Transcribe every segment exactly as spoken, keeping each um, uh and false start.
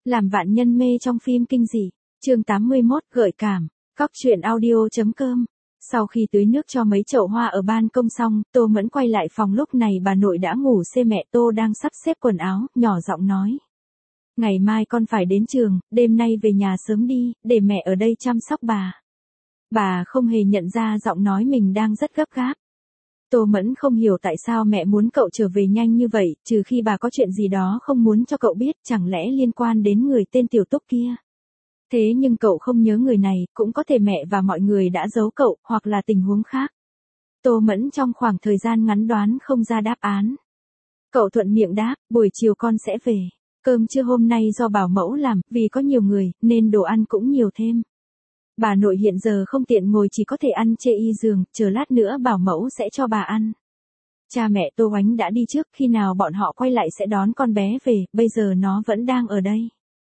Làm vạn nhân mê trong phim kinh dị. Chương tám mươi mốt, gợi cảm. Cóc truyện audio.com. Sau khi tưới nước cho mấy chậu hoa ở ban công xong, Tô Mẫn quay lại phòng, lúc này bà nội đã ngủ xê, mẹ Tô đang sắp xếp quần áo, nhỏ giọng nói. Ngày mai con phải đến trường, đêm nay về nhà sớm đi, để mẹ ở đây chăm sóc bà. Bà không hề nhận ra giọng nói mình đang rất gấp gáp. Tô Mẫn không hiểu tại sao mẹ muốn cậu trở về nhanh như vậy, trừ khi bà có chuyện gì đó không muốn cho cậu biết, chẳng lẽ liên quan đến người tên Tiểu Túc kia. Thế nhưng cậu không nhớ người này, cũng có thể mẹ và mọi người đã giấu cậu, hoặc là tình huống khác. Tô Mẫn trong khoảng thời gian ngắn đoán không ra đáp án. Cậu thuận miệng đáp, buổi chiều con sẽ về. Cơm trưa hôm nay do bảo mẫu làm, vì có nhiều người, nên đồ ăn cũng nhiều thêm. Bà nội hiện giờ không tiện ngồi, chỉ có thể ăn chê y giường, chờ lát nữa bảo mẫu sẽ cho bà ăn. Cha mẹ Tô Oánh đã đi trước, khi nào bọn họ quay lại sẽ đón con bé về, bây giờ nó vẫn đang ở đây.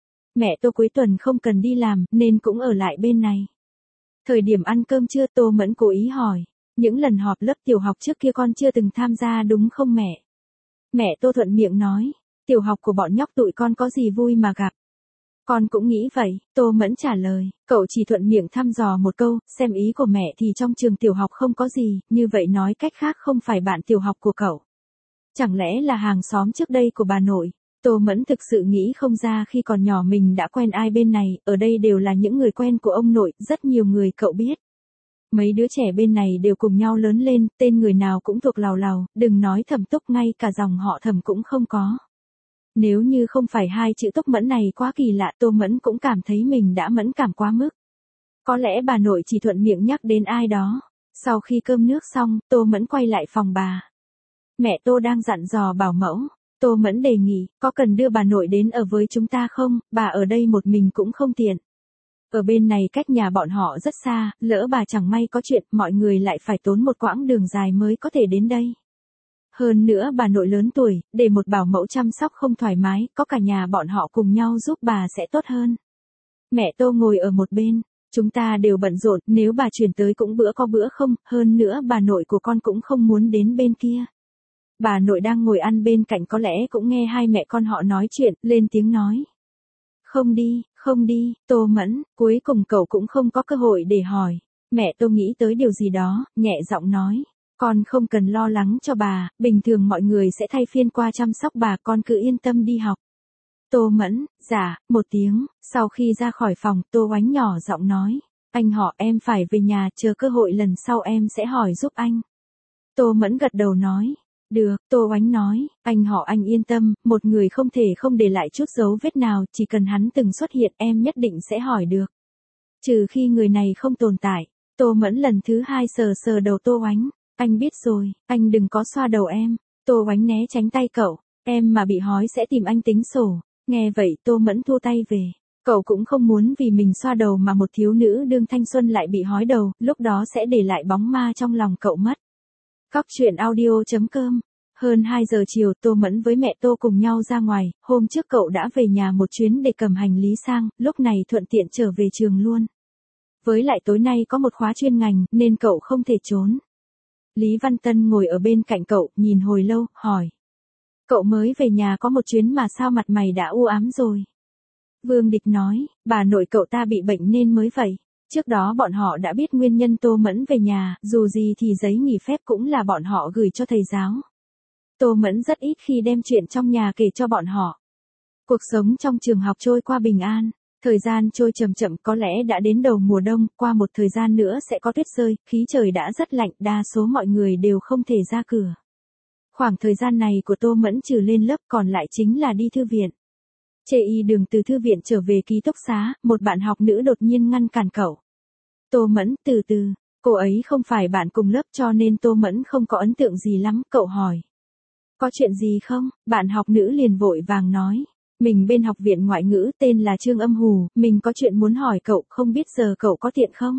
Mẹ Tô cuối tuần không cần đi làm, nên cũng ở lại bên này. Thời điểm ăn cơm trưa, Tô Mẫn cố ý hỏi, những lần họp lớp tiểu học trước kia con chưa từng tham gia đúng không mẹ? Mẹ Tô thuận miệng nói, tiểu học của bọn nhóc tụi con có gì vui mà gặp. Con cũng nghĩ vậy, Tô Mẫn trả lời, cậu chỉ thuận miệng thăm dò một câu, xem ý của mẹ thì trong trường tiểu học không có gì, như vậy nói cách khác không phải bạn tiểu học của cậu. Chẳng lẽ là hàng xóm trước đây của bà nội? Tô Mẫn thực sự nghĩ không ra khi còn nhỏ mình đã quen ai bên này, ở đây đều là những người quen của ông nội, rất nhiều người cậu biết. Mấy đứa trẻ bên này đều cùng nhau lớn lên, tên người nào cũng thuộc lào lào, đừng nói Thẩm Túc, ngay cả dòng họ Thẩm cũng không có. Nếu như không phải hai chữ Túc Mẫn này quá kỳ lạ, Tô Mẫn cũng cảm thấy mình đã mẫn cảm quá mức. Có lẽ bà nội chỉ thuận miệng nhắc đến ai đó. Sau khi cơm nước xong, Tô Mẫn quay lại phòng bà. Mẹ Tô đang dặn dò bảo mẫu. Tô Mẫn đề nghị, có cần đưa bà nội đến ở với chúng ta không, bà ở đây một mình cũng không tiện. Ở bên này cách nhà bọn họ rất xa, lỡ bà chẳng may có chuyện, mọi người lại phải tốn một quãng đường dài mới có thể đến đây. Hơn nữa bà nội lớn tuổi, để một bảo mẫu chăm sóc không thoải mái, có cả nhà bọn họ cùng nhau giúp bà sẽ tốt hơn. Mẹ Tô ngồi ở một bên, chúng ta đều bận rộn, nếu bà chuyển tới cũng bữa có bữa không, hơn nữa bà nội của con cũng không muốn đến bên kia. Bà nội đang ngồi ăn bên cạnh có lẽ cũng nghe hai mẹ con họ nói chuyện, lên tiếng nói. Không đi, không đi, Tô Mẫn, cuối cùng cậu cũng không có cơ hội để hỏi. Mẹ Tô nghĩ tới điều gì đó, nhẹ giọng nói. Con không cần lo lắng cho bà, bình thường mọi người sẽ thay phiên qua chăm sóc bà, con cứ yên tâm đi học. Tô Mẫn, dạ, một tiếng, sau khi ra khỏi phòng, Tô Oánh nhỏ giọng nói. Anh họ, em phải về nhà, chờ cơ hội lần sau em sẽ hỏi giúp anh. Tô Mẫn gật đầu nói. Được, Tô Oánh nói, anh họ anh yên tâm, một người không thể không để lại chút dấu vết nào, chỉ cần hắn từng xuất hiện em nhất định sẽ hỏi được. Trừ khi người này không tồn tại. Tô Mẫn lần thứ hai sờ sờ đầu Tô Oánh. Anh biết rồi, anh đừng có xoa đầu em. Tô Oánh né tránh tay cậu, em mà bị hói sẽ tìm anh tính sổ. Nghe vậy Tô Mẫn thua tay về. Cậu cũng không muốn vì mình xoa đầu mà một thiếu nữ đương thanh xuân lại bị hói đầu, lúc đó sẽ để lại bóng ma trong lòng cậu mất. Cóc truyện audio.com. Hơn hai giờ chiều, Tô Mẫn với mẹ Tô cùng nhau ra ngoài, hôm trước cậu đã về nhà một chuyến để cầm hành lý sang, lúc này thuận tiện trở về trường luôn. Với lại tối nay có một khóa chuyên ngành, nên cậu không thể trốn. Lý Văn Tân ngồi ở bên cạnh cậu, nhìn hồi lâu, hỏi. Cậu mới về nhà có một chuyến mà sao mặt mày đã u ám rồi? Vương Địch nói, bà nội cậu ta bị bệnh nên mới vậy. Trước đó bọn họ đã biết nguyên nhân Tô Mẫn về nhà, dù gì thì giấy nghỉ phép cũng là bọn họ gửi cho thầy giáo. Tô Mẫn rất ít khi đem chuyện trong nhà kể cho bọn họ. Cuộc sống trong trường học trôi qua bình an, thời gian trôi chậm chậm, có lẽ đã đến đầu mùa đông, qua một thời gian nữa sẽ có tuyết rơi, khí trời đã rất lạnh, đa số mọi người đều không thể ra cửa. Khoảng thời gian này của Tô Mẫn trừ lên lớp còn lại chính là đi thư viện. Chê y đường từ thư viện trở về ký túc xá, một bạn học nữ đột nhiên ngăn cản cậu. Tô Mẫn, từ từ, cô ấy không phải bạn cùng lớp cho nên Tô Mẫn không có ấn tượng gì lắm, cậu hỏi. Có chuyện gì không? Bạn học nữ liền vội vàng nói. Mình bên học viện ngoại ngữ tên là Trương Âm Hù, mình có chuyện muốn hỏi cậu, không biết giờ cậu có tiện không?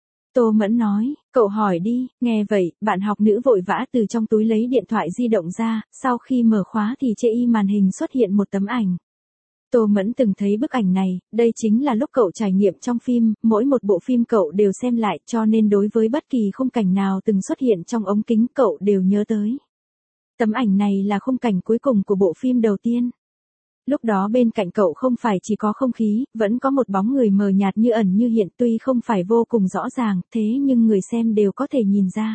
Tô Mẫn nói, cậu hỏi đi, nghe vậy, bạn học nữ vội vã từ trong túi lấy điện thoại di động ra, sau khi mở khóa thì trên y màn hình xuất hiện một tấm ảnh. Tô Mẫn từng thấy bức ảnh này, đây chính là lúc cậu trải nghiệm trong phim, mỗi một bộ phim cậu đều xem lại, cho nên đối với bất kỳ khung cảnh nào từng xuất hiện trong ống kính cậu đều nhớ tới. Tấm ảnh này là khung cảnh cuối cùng của bộ phim đầu tiên. Lúc đó bên cạnh cậu không phải chỉ có không khí, vẫn có một bóng người mờ nhạt như ẩn như hiện, tuy không phải vô cùng rõ ràng, thế nhưng người xem đều có thể nhìn ra.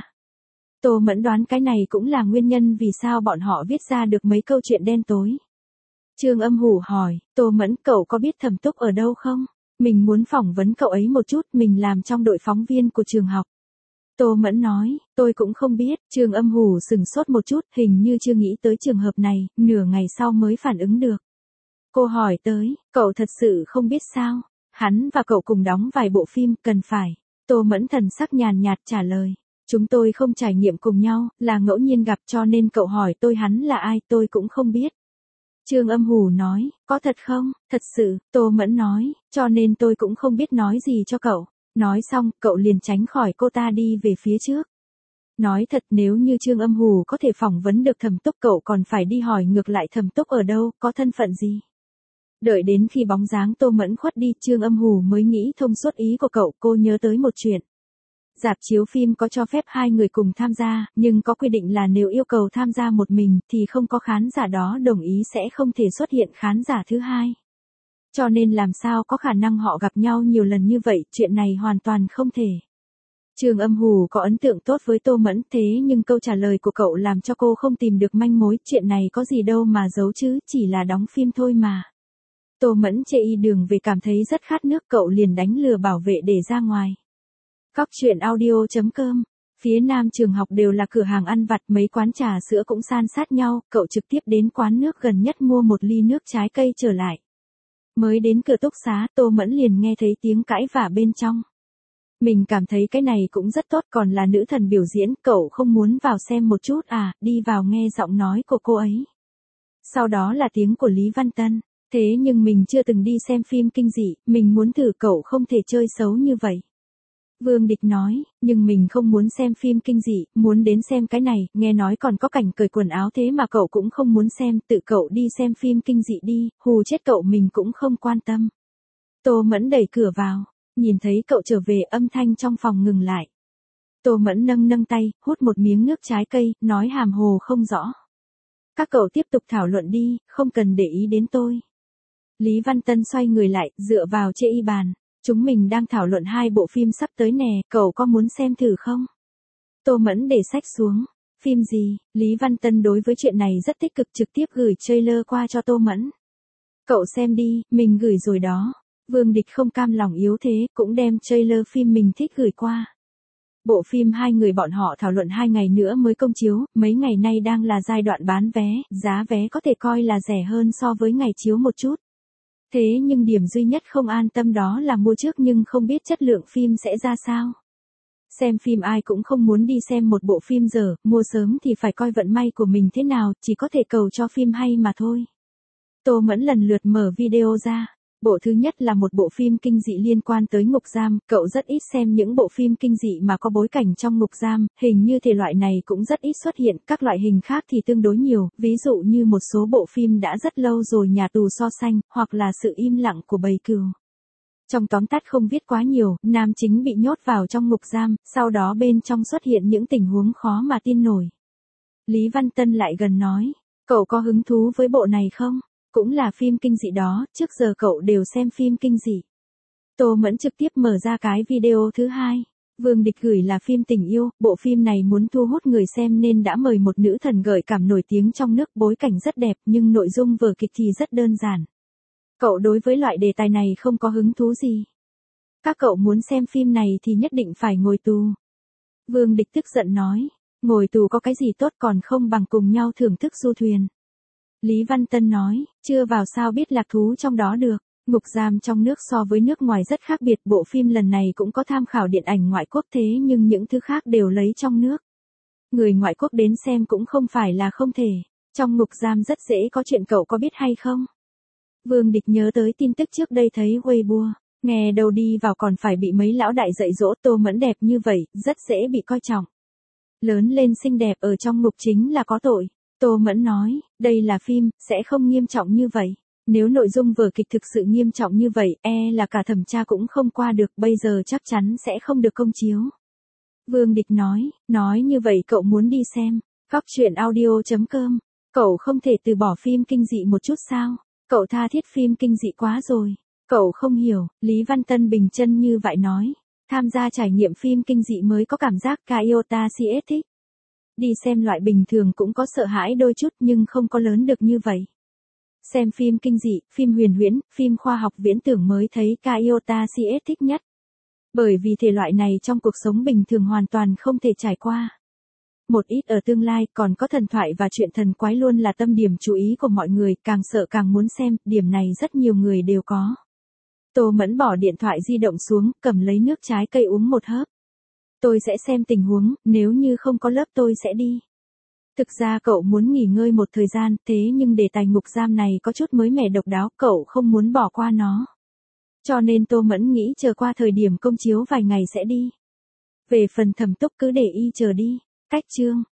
Tô Mẫn đoán cái này cũng là nguyên nhân vì sao bọn họ viết ra được mấy câu chuyện đen tối. Trương Âm Hủ hỏi, Tô Mẫn, cậu có biết Thẩm Túc ở đâu không? Mình muốn phỏng vấn cậu ấy một chút, mình làm trong đội phóng viên của trường học. Tô Mẫn nói, tôi cũng không biết. Trương Âm Hủ sừng sốt một chút, hình như chưa nghĩ tới trường hợp này, nửa ngày sau mới phản ứng được. Cô hỏi tới, cậu thật sự không biết sao? Hắn và cậu cùng đóng vài bộ phim, cần phải. Tô Mẫn thần sắc nhàn nhạt trả lời. Chúng tôi không trải nghiệm cùng nhau, là ngẫu nhiên gặp, cho nên cậu hỏi tôi hắn là ai tôi cũng không biết. Trương Âm Hủ nói, có thật không? Thật sự, Tô Mẫn nói, cho nên tôi cũng không biết nói gì cho cậu. Nói xong, cậu liền tránh khỏi cô ta đi về phía trước. Nói thật, nếu như Trương Âm Hủ có thể phỏng vấn được Thẩm Túc, cậu còn phải đi hỏi ngược lại Thẩm Túc ở đâu, có thân phận gì. Đợi đến khi bóng dáng Tô Mẫn khuất đi, Trương Âm Hủ mới nghĩ thông suốt ý của cậu. Cô nhớ tới một chuyện. Rạp chiếu phim có cho phép hai người cùng tham gia, nhưng có quy định là nếu yêu cầu tham gia một mình thì không có khán giả đó đồng ý sẽ không thể xuất hiện khán giả thứ hai. Cho nên làm sao có khả năng họ gặp nhau nhiều lần như vậy, chuyện này hoàn toàn không thể. Trương Âm Hủ có ấn tượng tốt với Tô Mẫn, thế nhưng câu trả lời của cậu làm cho cô không tìm được manh mối, chuyện này có gì đâu mà giấu chứ, chỉ là đóng phim thôi mà. Tô Mẫn chê y đường về cảm thấy rất khát nước, cậu liền đánh lừa bảo vệ để ra ngoài. Cóc truyện audio chấm com. Phía nam trường học đều là cửa hàng ăn vặt, mấy quán trà sữa cũng san sát nhau, cậu trực tiếp đến quán nước gần nhất mua một ly nước trái cây trở lại. Mới đến cửa túc xá, Tô Mẫn liền nghe thấy tiếng cãi vả bên trong. Mình cảm thấy cái này cũng rất tốt, còn là nữ thần biểu diễn, cậu không muốn vào xem một chút à, đi vào nghe giọng nói của cô ấy. Sau đó là tiếng của Lý Văn Tân, thế nhưng mình chưa từng đi xem phim kinh dị, mình muốn thử, cậu không thể chơi xấu như vậy. Vương Địch nói, nhưng mình không muốn xem phim kinh dị, muốn đến xem cái này, nghe nói còn có cảnh cởi quần áo thế mà cậu cũng không muốn xem, tự cậu đi xem phim kinh dị đi, hù chết cậu mình cũng không quan tâm. Tô Mẫn đẩy cửa vào, nhìn thấy cậu trở về, âm thanh trong phòng ngừng lại. Tô Mẫn nâng nâng tay, hút một miếng nước trái cây, nói hàm hồ không rõ. Các cậu tiếp tục thảo luận đi, không cần để ý đến tôi. Lý Văn Tân xoay người lại, dựa vào chê y bàn. Chúng mình đang thảo luận hai bộ phim sắp tới nè, cậu có muốn xem thử không? Tô Mẫn để sách xuống. Phim gì? Lý Văn Tân đối với chuyện này rất tích cực, trực tiếp gửi trailer qua cho Tô Mẫn. Cậu xem đi, mình gửi rồi đó. Vương Địch không cam lòng yếu thế, cũng đem trailer phim mình thích gửi qua. Bộ phim hai người bọn họ thảo luận hai ngày nữa mới công chiếu, mấy ngày nay đang là giai đoạn bán vé, giá vé có thể coi là rẻ hơn so với ngày chiếu một chút. Thế nhưng điểm duy nhất không an tâm đó là mua trước nhưng không biết chất lượng phim sẽ ra sao. Xem phim ai cũng không muốn đi xem một bộ phim dở, mua sớm thì phải coi vận may của mình thế nào, chỉ có thể cầu cho phim hay mà thôi. Tô Mẫn lần lượt mở video ra. Bộ thứ nhất là một bộ phim kinh dị liên quan tới ngục giam, cậu rất ít xem những bộ phim kinh dị mà có bối cảnh trong ngục giam, hình như thể loại này cũng rất ít xuất hiện, các loại hình khác thì tương đối nhiều, ví dụ như một số bộ phim đã rất lâu rồi, Nhà tù so sánh, hoặc là Sự im lặng của bầy cừu. Trong tóm tắt không viết quá nhiều, nam chính bị nhốt vào trong ngục giam, sau đó bên trong xuất hiện những tình huống khó mà tin nổi. Lý Văn Tân lại gần nói, cậu có hứng thú với bộ này không? Cũng là phim kinh dị đó, trước giờ cậu đều xem phim kinh dị. Tô Mẫn trực tiếp mở ra cái video thứ hai. Vương Địch gửi là phim tình yêu, bộ phim này muốn thu hút người xem nên đã mời một nữ thần gợi cảm nổi tiếng trong nước, bối cảnh rất đẹp nhưng nội dung vở kịch thì rất đơn giản. Cậu đối với loại đề tài này không có hứng thú gì. Các cậu muốn xem phim này thì nhất định phải ngồi tù. Vương Địch tức giận nói, ngồi tù có cái gì tốt, còn không bằng cùng nhau thưởng thức du thuyền. Lý Văn Tân nói, chưa vào sao biết lạc thú trong đó được. Ngục giam trong nước so với nước ngoài rất khác biệt, bộ phim lần này cũng có tham khảo điện ảnh ngoại quốc thế nhưng những thứ khác đều lấy trong nước. Người ngoại quốc đến xem cũng không phải là không thể. Trong ngục giam rất dễ có chuyện, cậu có biết hay không? Vương Địch nhớ tới tin tức trước đây thấy Weibo, nghe đầu đi vào còn phải bị mấy lão đại dạy dỗ. Tô Mẫn đẹp như vậy, rất dễ bị coi trọng. Lớn lên xinh đẹp ở trong ngục chính là có tội. Tô Mẫn nói, đây là phim, sẽ không nghiêm trọng như vậy. Nếu nội dung vở kịch thực sự nghiêm trọng như vậy, e là cả thẩm tra cũng không qua được, bây giờ chắc chắn sẽ không được công chiếu. Vương Địch nói, nói như vậy cậu muốn đi xem. Cóc truyện audio chấm com, cậu không thể từ bỏ phim kinh dị một chút sao? Cậu tha thiết phim kinh dị quá rồi. Cậu không hiểu, Lý Văn Tân bình chân như vậy nói. Tham gia trải nghiệm phim kinh dị mới có cảm giác Kaiota xê ét thích. Đi xem loại bình thường cũng có sợ hãi đôi chút nhưng không có lớn được như vậy. Xem phim kinh dị, phim huyền huyễn, phim khoa học viễn tưởng mới thấy Kaiota xê ét thích nhất. Bởi vì thể loại này trong cuộc sống bình thường hoàn toàn không thể trải qua. Một ít ở tương lai còn có thần thoại và chuyện thần quái luôn là tâm điểm chú ý của mọi người, càng sợ càng muốn xem, điểm này rất nhiều người đều có. Tô Mẫn bỏ điện thoại di động xuống, cầm lấy nước trái cây uống một hớp. Tôi sẽ xem tình huống, nếu như không có lớp tôi sẽ đi. Thực ra cậu muốn nghỉ ngơi một thời gian, thế nhưng đề tài ngục giam này có chút mới mẻ độc đáo, cậu không muốn bỏ qua nó. Cho nên Tô Mẫn nghĩ chờ qua thời điểm công chiếu vài ngày sẽ đi. Về phần Thẩm Túc cứ để y chờ đi. Cách chương